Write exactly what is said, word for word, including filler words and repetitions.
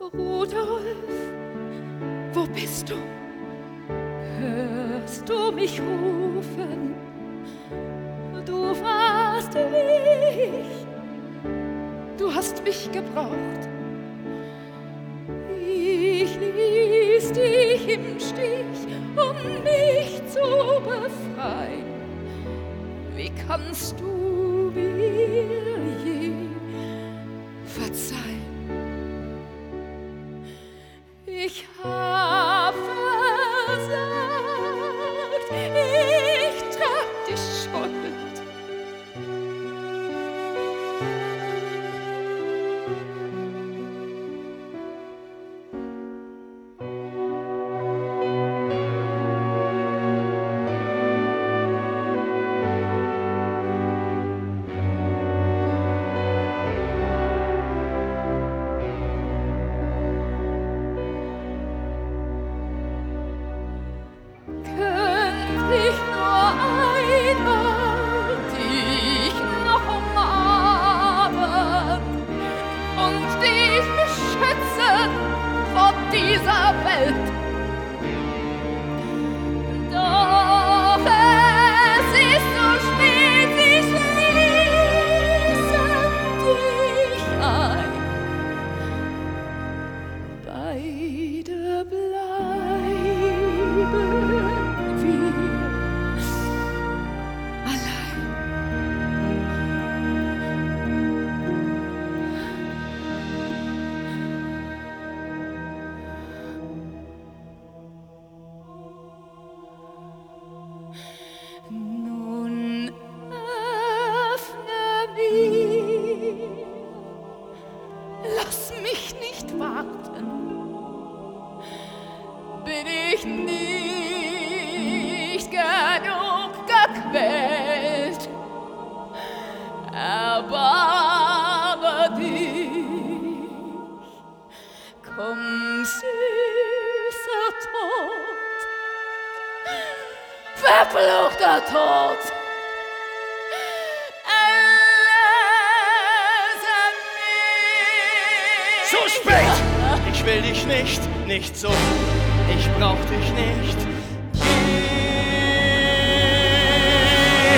Rudolf, wo bist du? Hörst du mich rufen? Du warst wie ich, du hast mich gebraucht. Ich ließ dich im Stich, um mich zu befreien. Wie kannst du mir je verzeihen? Ich hab versagt, ich trag die Schuld. Dieser Welt. Doch es ist so spät, sie schließen dich ein. Beide bleiben wir allein. Nun öffne mir, lass mich nicht warten, bin ich nicht genug gequält, erbarme dich, komm süßer Tod, verfluchter Tod. Zu spät! Ich will dich nicht, nicht so. Ich brauch dich nicht. Geh